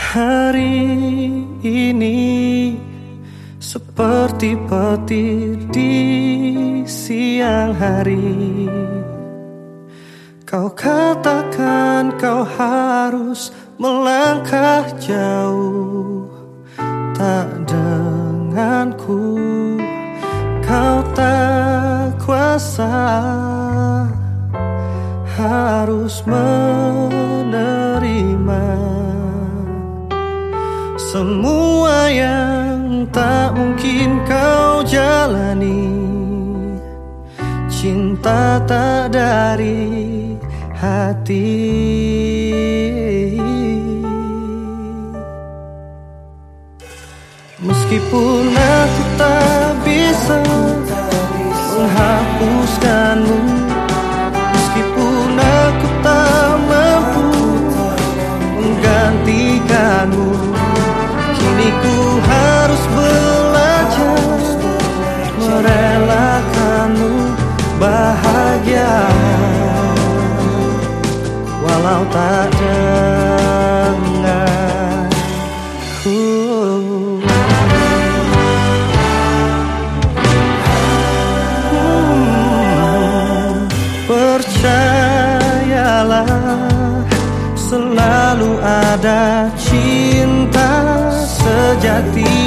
Hari ini seperti petir di siang hari. Kau katakan kau harus melangkah jauh, tak denganku kau tak kuasa, harus menerima semua yang tak mungkin kau jalani. Cinta tak dari hati. Meskipun aku tak bisa menghapuskanmu, meskipun aku tak mampu menggantikanmu, kini ku harus belajar merelakanmu bahagia, walau tak denganku. Percayalah, selalu ada cinta sejati